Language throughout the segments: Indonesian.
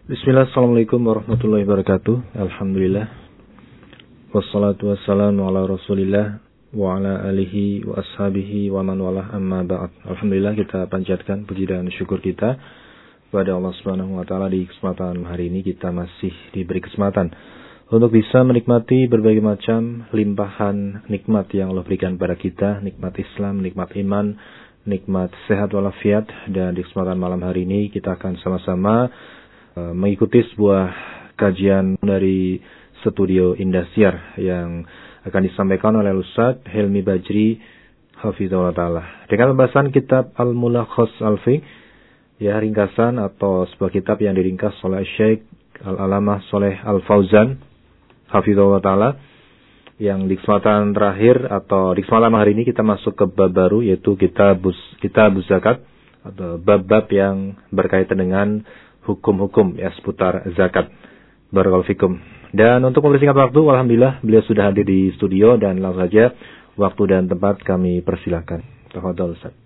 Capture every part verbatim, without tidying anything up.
Bismillah, assalamualaikum warahmatullahi wabarakatuh. Alhamdulillah, wassalatu wassalamu ala rasulillah wa ala alihi wa ashabihi wa man walah, amma ba'd. Alhamdulillah, kita panjatkan puji dan syukur kita kepada Allah subhanahu wa ta'ala. Di kesempatan hari ini kita masih diberi kesempatan untuk bisa menikmati berbagai macam limpahan nikmat yang Allah berikan kepada kita, nikmat Islam, nikmat iman, nikmat sehat walafiat. Dan di kesempatan malam hari ini kita akan sama-sama mengikuti sebuah kajian dari studio Indosiar yang akan disampaikan oleh Ustaz Helmi Bajri hafizahullah ta'ala dengan pembahasan kitab Al-Mulakhas Al-Fiqh, ya, ringkasan atau sebuah kitab yang diringkas oleh Syekh Al-Alamah Shaleh Al-Fauzan hafizahullah ta'ala, yang di kesempatan terakhir atau di kesempatan hari ini kita masuk ke bab baru, yaitu kitab kitab zakat atau bab-bab yang berkaitan dengan hukum-hukum ya seputar zakat. Barakallahu fikum. Dan untuk mempersingkat waktu, alhamdulillah beliau sudah hadir di studio dan langsung saja waktu dan tempat kami persilakan. Tafadhol Ustaz.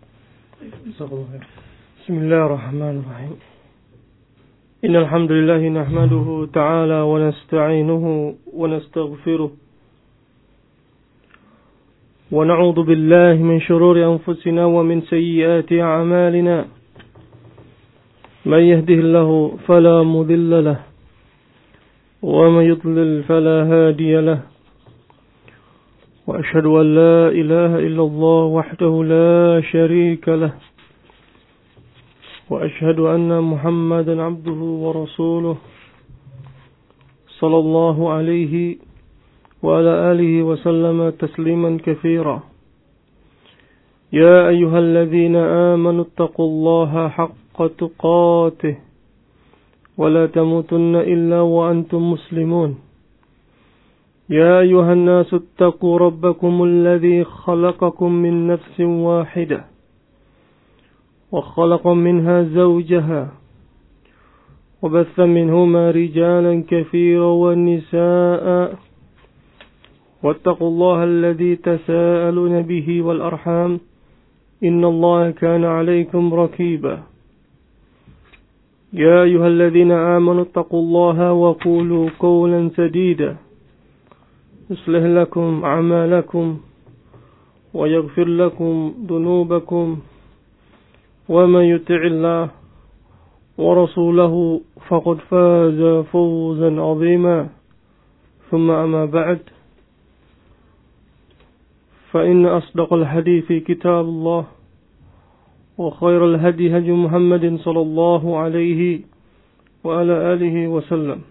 Bismillahirrahmanirrahim. Innal hamdalillah nahmaduhu ta'ala wa nasta'inuhu wa nastaghfiruh wa na'udzu billahi min shururi anfusina wa min sayyiati a'malina. من يهده الله فلا مضل له ومن يضلل فلا هادي له وأشهد أن لا إله إلا الله وحده لا شريك له وأشهد أن محمدا عبده ورسوله صلى الله عليه وعلى آله وسلم تسليما كثيرا. يا أيها الذين آمنوا اتقوا الله حق تقاته ولا تموتن إلا وأنتم مسلمون. يا أيها الناس اتقوا ربكم الذي خلقكم من نفس واحدة وخلق منها زوجها وبث منهما رجالا كثيرا والنساء واتقوا الله الذي تساءلون به والأرحام إن الله كان عليكم رقيبا. يا أيها الذين آمنوا اتقوا الله وقولوا قولا سديدا يصلح لكم أعمالكم ويغفر لكم ذنوبكم ومن يطع الله ورسوله فقد فاز فوزا عظيما. ثم أما بعد، فإن أصدق الحديث كتاب الله وخير الهدي هدي محمد صلى الله عليه وعلى آله وسلم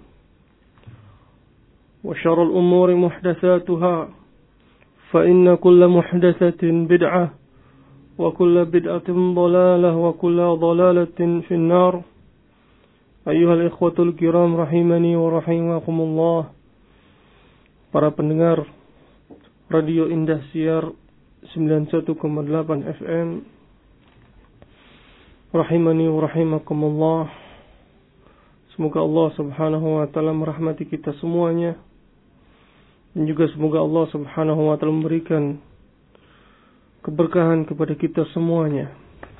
وشر الأمور محدثاتها فإن كل محدثة بدعة وكل بدعة ضلالة وكل ضلالة في النار. أيها الإخوة الكرام رحمني ورحمكم الله. Para pendengar Radio Indosiar sembilan puluh satu koma delapan F M, rahimani wa rahimakumullah. Semoga Allah subhanahu wa ta'ala merahmati kita semuanya, dan juga semoga Allah subhanahu wa ta'ala memberikan keberkahan kepada kita semuanya.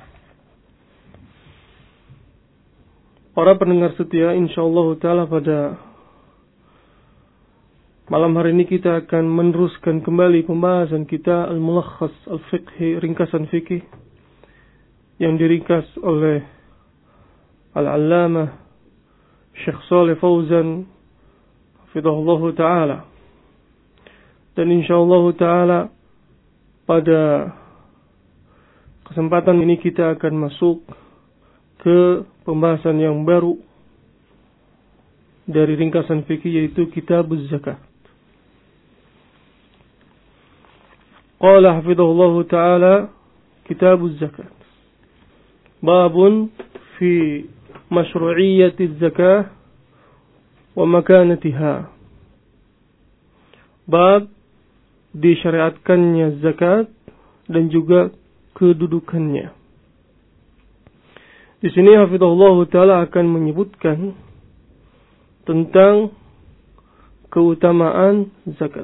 Para pendengar setia, insyaallah ta'ala pada malam hari ini kita akan meneruskan kembali pembahasan kita Al-Mulakhas Al-Fiqhi, ringkasan fikih yang diringkas oleh Al-Allamah Syekh Shaleh Fauzan hafizahullah ta'ala. Dan insyaallah ta'ala pada kesempatan ini kita akan masuk ke pembahasan yang baru dari ringkasan fikih, yaitu Kitabuz Zakat. Qala hafizahullah ta'ala Kitabuz Zakat. Babun fi masyru'iyyatiz zakah wa makanatiha. Bab disyariatkannya zakat dan juga kedudukannya. Di sini hafizahullah ta'ala akan menyebutkan tentang keutamaan zakat,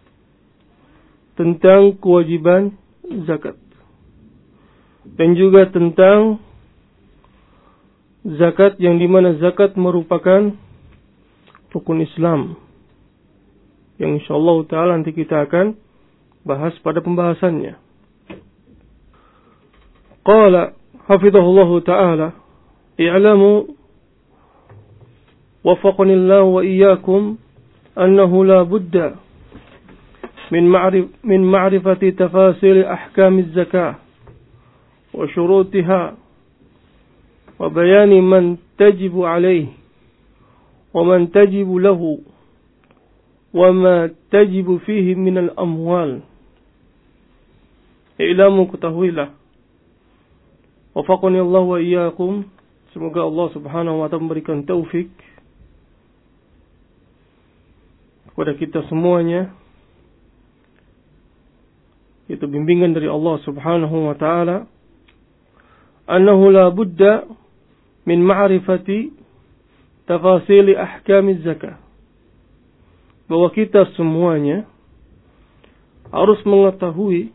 tentang kewajiban zakat, dan juga tentang zakat yang dimana zakat merupakan rukun Islam, yang insyaallah ta'ala nanti kita akan bahas pada pembahasannya. Qala hafidhahullahu ta'ala, i'lamu wafaqani Allah wa iyyakum annahu la budda min ma'rif min ma'rifati tafasil ahkam az-zakah wa syurutiha wa bayani man tajibu alayhi wa man tajibu lahu wa ma tajibu fihi min al-amwal. I'lamu, ketahuilah, wafaqani Allah wa iyyakum, semoga Allah Subhanahu wa ta'ala memberikan taufik kepada kita semuanya, itu bimbingan dari Allah Subhanahu wa ta'ala, annahu la budda min ma'rifati tafasili ahkamiz zakah, bahwa kita semuanya harus mengetahui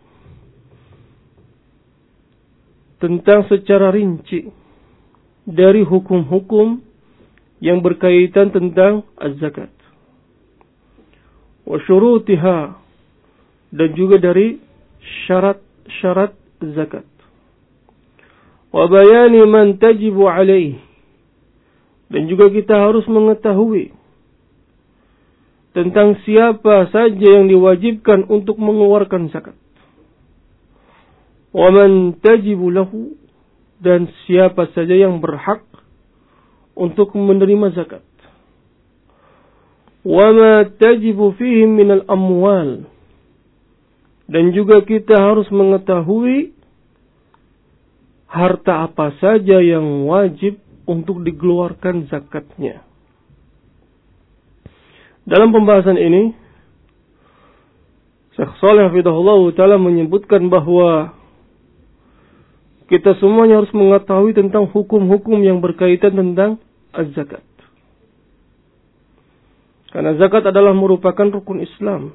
tentang secara rinci dari hukum-hukum yang berkaitan tentang az-zakat, wa syurutiha, dan juga dari syarat-syarat zakat, wa bayani man tajibu alaih, dan juga kita harus mengetahui tentang siapa saja yang diwajibkan untuk mengeluarkan zakat, wa man tajibu lahu, dan siapa saja yang berhak untuk menerima zakat, wa ma tajibu fihim minal amwal, dan juga kita harus mengetahui harta apa saja yang wajib untuk dikeluarkan zakatnya. Dalam pembahasan ini, Syekh Shalih hafizahullah ta'ala menyebutkan bahwa kita semuanya harus mengetahui tentang hukum-hukum yang berkaitan tentang az-zakat. Karena zakat adalah merupakan rukun Islam.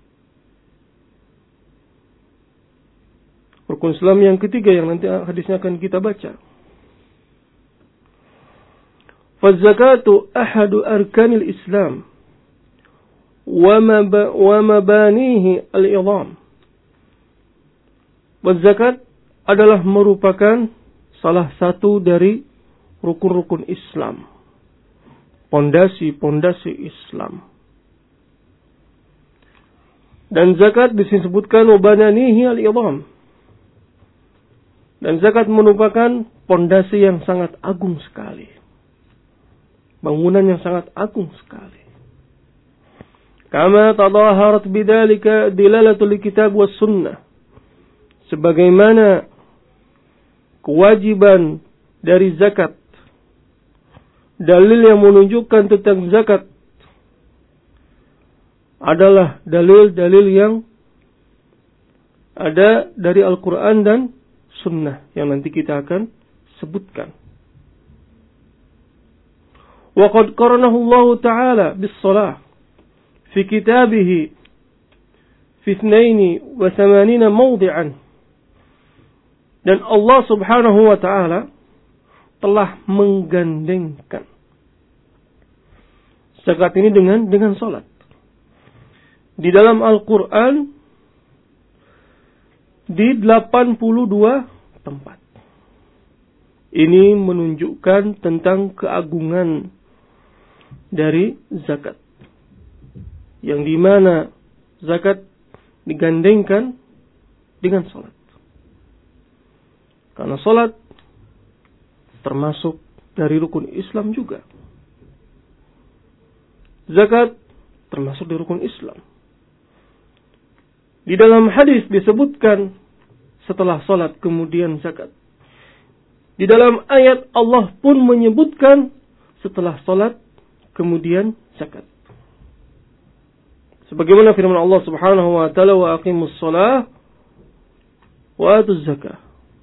Rukun Islam yang ketiga yang nanti hadisnya akan kita baca. Faz-zakatu ahadu arkanil Islam wa mabanihi al-idham. Waz-zakat adalah merupakan salah satu dari rukun-rukun Islam, pondasi-pondasi Islam. Dan zakat disebutkan wabananihi al-idham. Dan zakat merupakan pondasi yang sangat agung sekali, bangunan yang sangat agung sekali. Kama tadaharat bidzalika dilalatul kitab was sunnah, sebagaimana kewajiban dari zakat, dalil yang menunjukkan tentang zakat adalah dalil-dalil yang ada dari Al-Quran dan Sunnah yang nanti kita akan sebutkan. Wa qad qaranahu Allah Ta'ala bis-shalah fi kitabihi fi ithnaini wa thamanina mawdi'an. Dan Allah Subhanahu wa Ta'ala telah menggandengkan zakat ini dengan dengan salat di dalam Al-Quran di delapan puluh dua tempat. Ini menunjukkan tentang keagungan dari zakat, yang dimana zakat digandengkan dengan salat. Karena salat termasuk dari rukun Islam juga. Zakat termasuk dari rukun Islam. Di dalam hadis disebutkan setelah salat kemudian zakat. Di dalam ayat Allah pun menyebutkan setelah salat kemudian zakat. Sebagaimana firman Allah Subhanahu wa taala, wa aqimus shalah wa atuz zakah.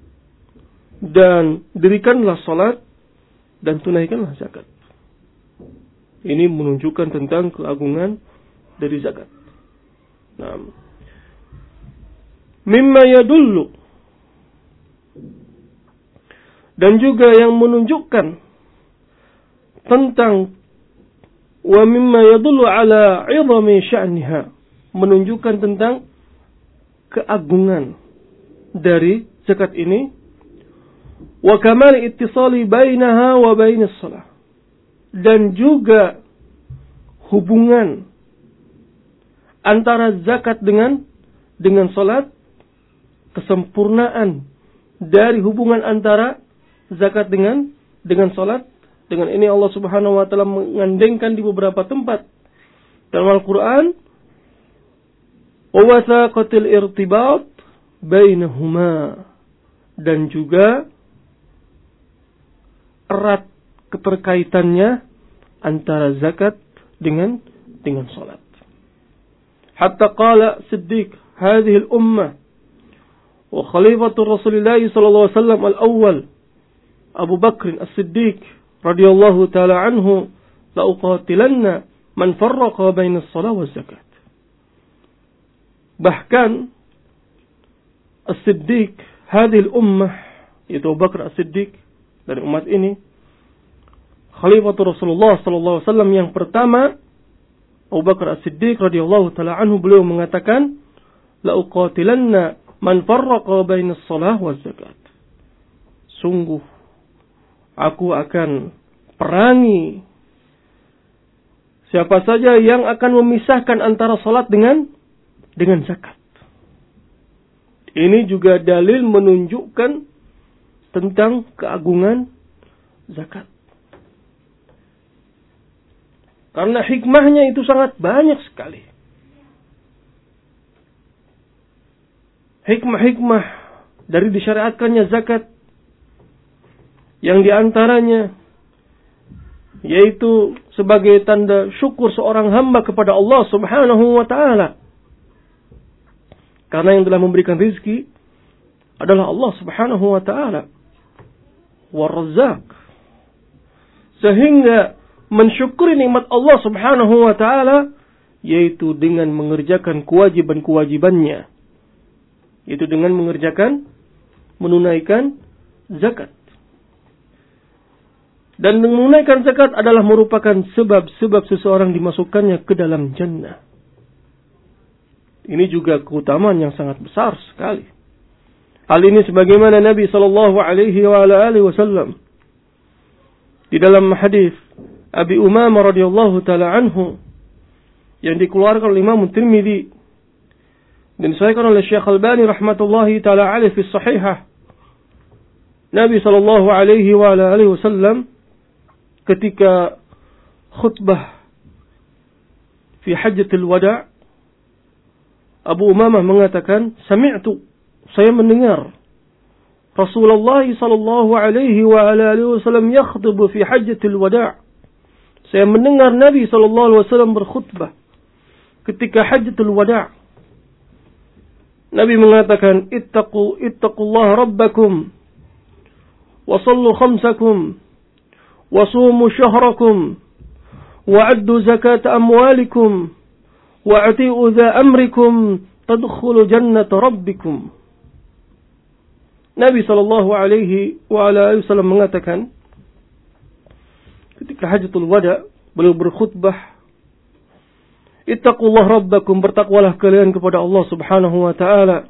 Dan dirikanlah salat dan tunaikanlah zakat. Ini menunjukkan tentang keagungan dari zakat. Nah, mimma yadullu, dan juga yang menunjukkan tentang wa mimma yadullu ala 'idhami sya'niha, menunjukkan tentang keagungan dari zakat ini, wa kamal ittisali bainaha wa bainas shalah, dan juga hubungan antara zakat dengan dengan salat, kesempurnaan dari hubungan antara zakat dengan dengan salat. Dengan ini Allah Subhanahu wa taala mengandengkan di beberapa tempat dalam Al-Qur'an, wa wathaqatil irtibat bainahuma, dan juga erat keterkaitannya antara zakat dengan dengan salat. Hatta qala Siddiq hadhihi al-ummah wa khalifatu Rasulillah sallallahu alaihi wasallam al-awwal Abu Bakr as-Siddiq radhiyallahu taala anhu, la uqatilanna man farraqa baina as-shalah wa zakat. Bahkan as-Siddiq hadhihi al-ummah, yaitu Abu Bakr as-Siddiq dari umat ini, Khalifatul Rasulullah sallallahu alaihi wasallam yang pertama, Abu Bakar As-Siddiq radhiyallahu taala anhu, beliau mengatakan, la uqatilanna man farraqa bainas shalah waz zakat. Sungguh aku akan perangi siapa saja yang akan memisahkan antara salat dengan dengan zakat. Ini juga dalil menunjukkan tentang keagungan zakat. Karena hikmahnya itu sangat banyak sekali. Hikmah-hikmah dari disyariatkannya zakat, yang diantaranya yaitu sebagai tanda syukur seorang hamba kepada Allah Subhanahu wa ta'ala. Karena yang telah memberikan rizki adalah Allah Subhanahu wa ta'ala, War-Razzaq. Sehingga mensyukuri nikmat Allah Subhanahu wa ta'ala yaitu dengan mengerjakan kewajiban-kewajibannya, yaitu dengan mengerjakan, menunaikan zakat. Dan menunaikan zakat adalah merupakan sebab-sebab seseorang dimasukkannya ke dalam jannah. Ini juga keutamaan yang sangat besar sekali. Hal ini sebagaimana Nabi sallallahu alaihi wa alihi wasallam di dalam hadis Abi Umamah radhiyallahu taala anhu yang dikeluarkan oleh Imam Tirmidzi dan disahihkan oleh Syekh Albani rahmatullahi taala alaihi fi sahihah, Nabi sallallahu alaihi wa alihi wasallam ketika khutbah fi hajjatul wada', Abu Umamah mengatakan, sami'tu, saya mendengar Rasulullah sallallahu alaihi wa alihi wasallam yakhutbu fi hajjatul wada'. Saya mendengar Nabi sallallahu alaihi wasallam berkhutbah ketika hajjatul wada'. Nabi mengatakan, ittaqu ittaqullaha rabbakum wa sallu khamsakum wa sumu syahrakum wa addu zakat amwalikum wa ati'u dha amrikum tadkhulu jannata rabbikum. Nabi sallallahu alaihi wa alihi wasallam mengatakan ketika hajjatul wada, beliau berkhutbah, ittaqullah rabbakum, bertakwalah kalian kepada Allah Subhanahu wa taala,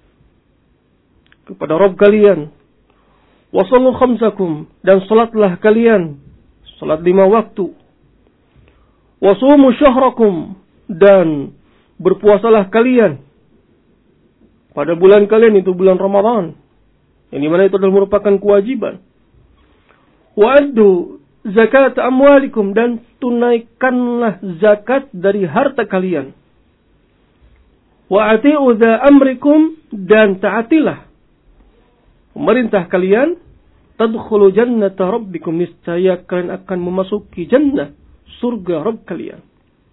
kepada Rabb kalian. Wa sallu khamsakum, dan salatlah kalian, salat lima waktu. Wa sumu syahrakum, dan berpuasalah kalian pada bulan kalian, itu bulan Ramadan, yang dimana itu adalah merupakan kewajiban. Wa addu zakat amwalikum, dan tunaikanlah zakat dari harta kalian. Wa ati'u dha amrikum, dan taatilah pemerintah kalian. Tadkhulu jannata rabbikum, niscaya kalian akan memasuki jannah, surga Rabb kalian.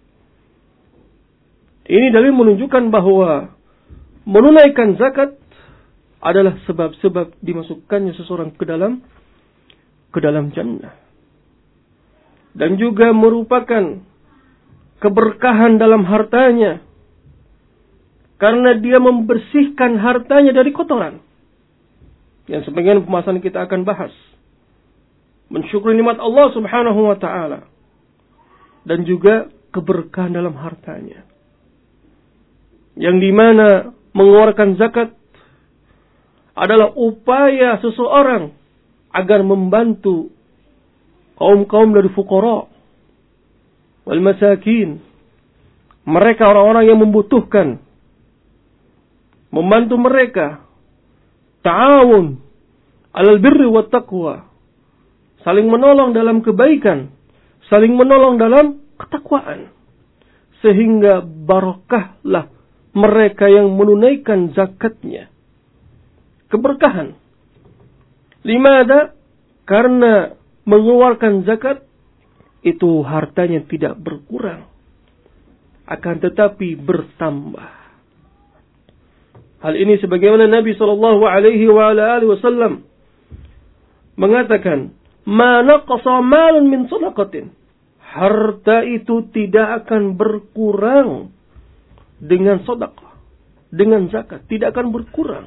Ini dalil menunjukkan bahwa menunaikan zakat adalah sebab-sebab dimasukkannya seseorang ke dalam ke dalam jannah. Dan juga merupakan keberkahan dalam hartanya, karena dia membersihkan hartanya dari kotoran, yang sebagian pembahasan kita akan bahas. mensyukuri nikmat Allah Subhanahu wa taala, dan juga keberkahan dalam hartanya. Yang dimana mengeluarkan zakat adalah upaya seseorang agar membantu kaum-kaum dari fuqara wal masakin, mereka orang-orang yang membutuhkan, membantu mereka, ta'awun alal birri wat taqwa, saling menolong dalam kebaikan, saling menolong dalam ketakwaan, sehingga barakahlah mereka yang menunaikan zakatnya. Keberkahan. Limada? Karena mengeluarkan zakat itu hartanya tidak berkurang, akan tetapi bertambah. Hal ini sebagaimana Nabi sallallahu alaihi wasallam mengatakan, "Ma naqasa malun min shadaqatin." Harta itu tidak akan berkurang dengan sedekah, dengan zakat, tidak akan berkurang.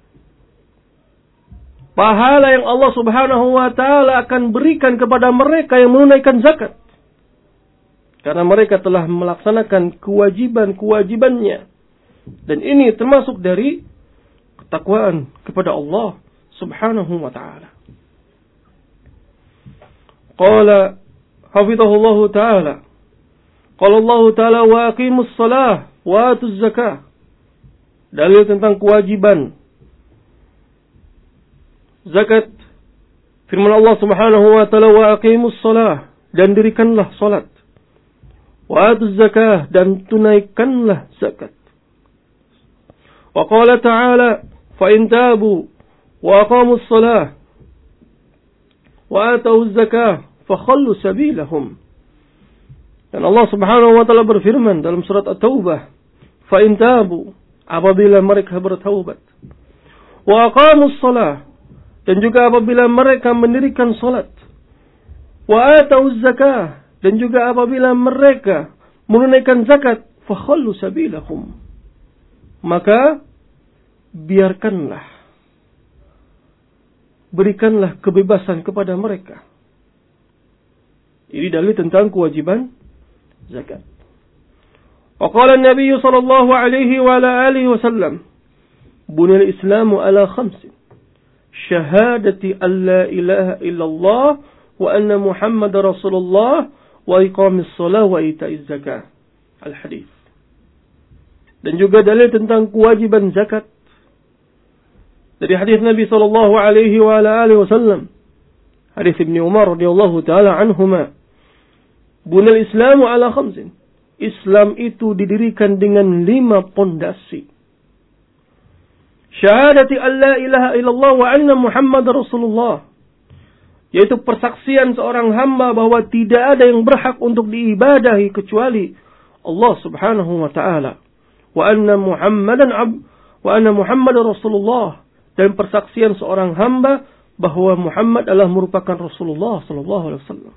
Pahala yang Allah Subhanahu wa taala akan berikan kepada mereka yang menunaikan zakat, karena mereka telah melaksanakan kewajiban-kewajibannya. Dan ini termasuk dari ketakwaan kepada Allah Subhanahu wa taala. Qala hafizahullah taala, qala Allah taala wa aqimus shalah wa atuz zakah. Dalil tentang kewajiban zakat, firman Allah Subhanahu wa taala, wa aqimus shalah, dan dirikanlah salat, wa atuz zakah, dan tunaikanlah zakat. Wa qala ta'ala, fa in tabu wa aqamus shalah wa atuz zakah fa khallu sabilahum. Dan Allah Subhanahu wa taala berfirman dalam surat At-Taubah, fa in tabu, apabila mereka bertaubat, wa aqamus shalah, dan juga apabila mereka mendirikan salat, wa atuz zakah, dan juga apabila mereka menunaikan zakat, fa khallu sabilahum, maka biarkanlah, berikanlah kebebasan kepada mereka. Ini dalil tentang kewajiban zakat. Wa qala an-nabiy sallallahu alaihi wa ala alihi wasallam, buniyal islamu ala khamsin, syahadati an la ilaha illallah wa anna muhammadar rasulullah wa iqamis shalah wa ita'iz zakah. Al-hadis. Dan juga dalil tentang kewajiban zakat dari hadis Nabi sallallahu alaihi wa ala alihi wasallam, hadis Ibnu Umar radhiyallahu taala anhuma, bunal islamu ala khamsin, Islam itu didirikan dengan lima pondasi. Syahadati an la ilaha illallah wa anna muhammadar rasulullah, yaitu persaksian seorang hamba bahwa tidak ada yang berhak untuk diibadahi kecuali Allah Subhanahu wa taala, wa anna muhammadan ab wa anna muhammadar rasulullah, dan persaksian seorang hamba bahwa Muhammad adalah merupakan Rasulullah sallallahu alaihi wasallam.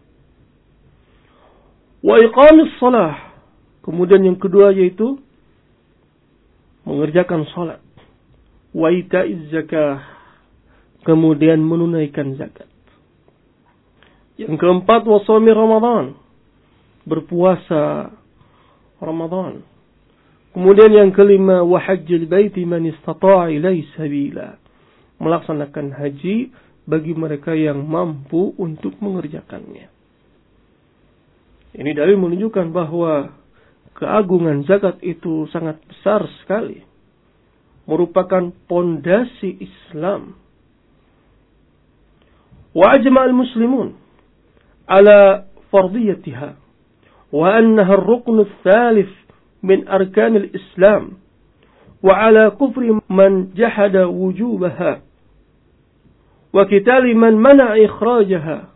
Wa iqamis shalah, kemudian yang kedua yaitu mengerjakan salat. Wa ita'iz zakah, kemudian menunaikan zakat. Yang keempat, wa shaumi Ramadan, berpuasa Ramadan. Kemudian yang kelima, wa hajjil baiti man istata'a ilaihi sabila, melaksanakan haji bagi mereka yang mampu untuk mengerjakannya. Ini dalil menunjukkan bahwa keagungan zakat itu sangat besar sekali, merupakan pondasi Islam. Wa ajma'al muslimun ala fardiyatiha wa annaha ar-rukn ats-tsalits min arkanil Islam wa ala kufri man jahada wujubaha wa qitali man mana'a ikhrajaha.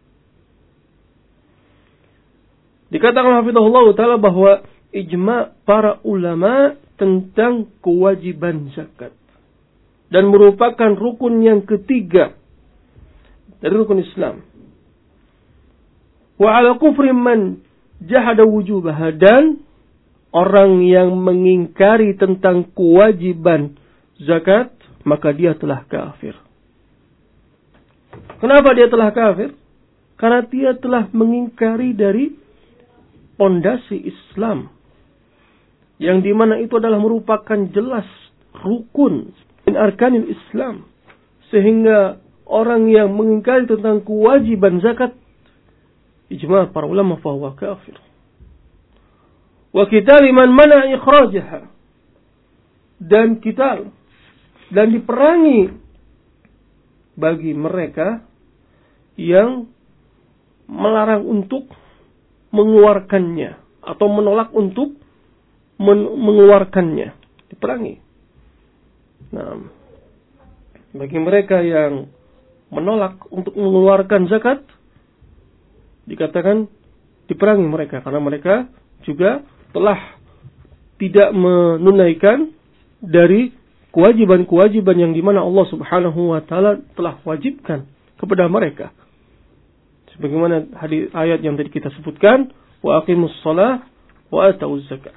Dikatakan hafizahullah taala bahwa ijma' para ulama tentang kewajiban zakat dan merupakan rukun yang ketiga dari rukun Islam. Wa ala kufri man jahada wujubaha, dan orang yang mengingkari tentang kewajiban zakat, maka dia telah kafir. Kenapa dia telah kafir? Karena dia telah mengingkari dari pondasi Islam. Yang dimana itu adalah merupakan jelas rukun min arkanil Islam. Sehingga orang yang mengingkari tentang kewajiban zakat, ijma' para ulama fahuwa kafir. Wa qitali man mana ikhrajaha. Dan qital dan diperangi bagi mereka yang melarang untuk mengeluarkannya atau menolak untuk men- mengeluarkannya, diperangi. Nah, bagi mereka yang menolak untuk mengeluarkan zakat, dikatakan diperangi mereka karena mereka juga telah tidak menunaikan dari kewajiban-kewajiban yang dimana Allah Subhanahu wa taala telah wajibkan kepada mereka. Sebagaimana hadis ayat yang tadi kita sebutkan, wa aqimus shalah wa atuz zakah.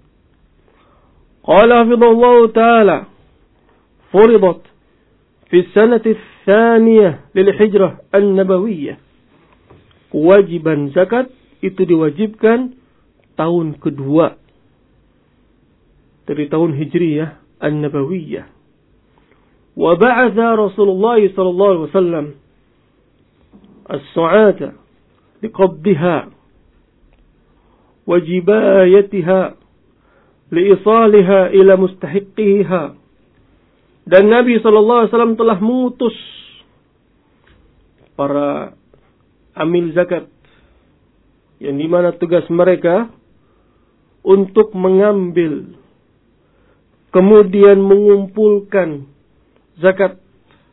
Qala hafidhallahu taala furidat fi sanati tsaniyah lil hijrah an-nabawiyyah. Kewajiban zakat itu diwajibkan tahun kedua dari tahun Hijriyah An-Nabawiyah. Wa ba'atha Rasulullah sallallahu alaihi wasallam as-su'ata liqabdiha wa jibayatiha liisaliha ila mustahiqiha. Dan Nabi sallallahu alaihi wasallam telah mengutus para amil zakat yang dimana tugas mereka untuk mengambil kemudian mengumpulkan zakat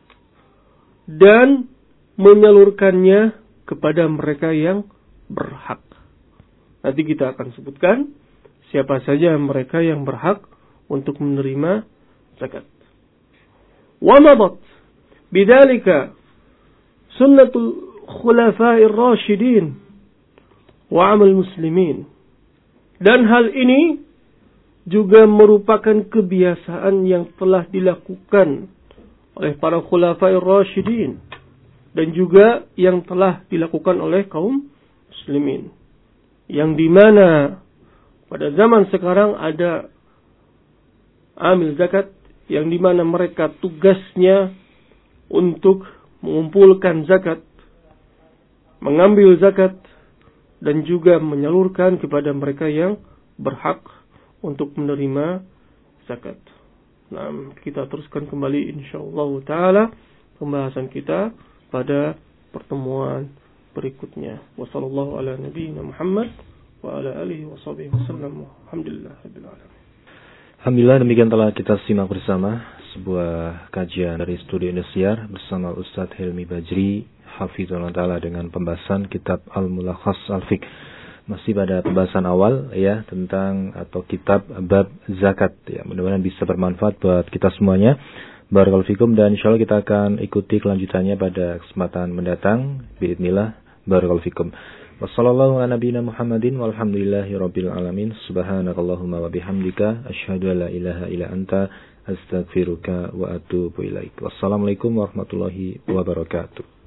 dan menyalurkannya kepada mereka yang berhak. Nanti kita akan sebutkan siapa saja mereka yang berhak untuk menerima zakat. Wa madat bidzalika sunnatul khulafa'ir rasyidin wa amal muslimin. Dan hal ini juga merupakan kebiasaan yang telah dilakukan oleh para khulafa'ir rasyidin dan juga yang telah dilakukan oleh kaum muslimin. Yang dimana pada zaman sekarang ada amil zakat yang dimana mereka tugasnya untuk mengumpulkan zakat, mengambil zakat, dan juga menyalurkan kepada mereka yang berhak untuk menerima zakat. Nah, kita teruskan kembali insyaallah taala pembahasan kita pada pertemuan berikutnya. Wassallallahu ala nabiyyina Muhammad wa ala alihi washabihi wasallam. Alhamdulillahirabbil alamin. Alhamdulillah, demikian telah kita simak bersama sebuah kajian dari Studio Indosiar bersama Ustadz Helmi Bajri hafizallahu taala dengan pembahasan kitab Al-Mulakhas Al-Fiqh. Masih pada pembahasan awal ya tentang atau kitab bab zakat ya. Mudah-mudahan bisa bermanfaat buat kita semuanya. Barakallahu fikum, dan insyaallah kita akan ikuti kelanjutannya pada kesempatan mendatang biidznillah. Barakallahu fikum. Wassallallahu ala nabiyyina Muhammadin walhamdulillahirabbil alamin. Subhanakallahumma wa bihamdika asyhadu an la ilaha illa anta astaghfiruka wa atubu ilaik. Wassalamualaikum warahmatullahi wabarakatuh.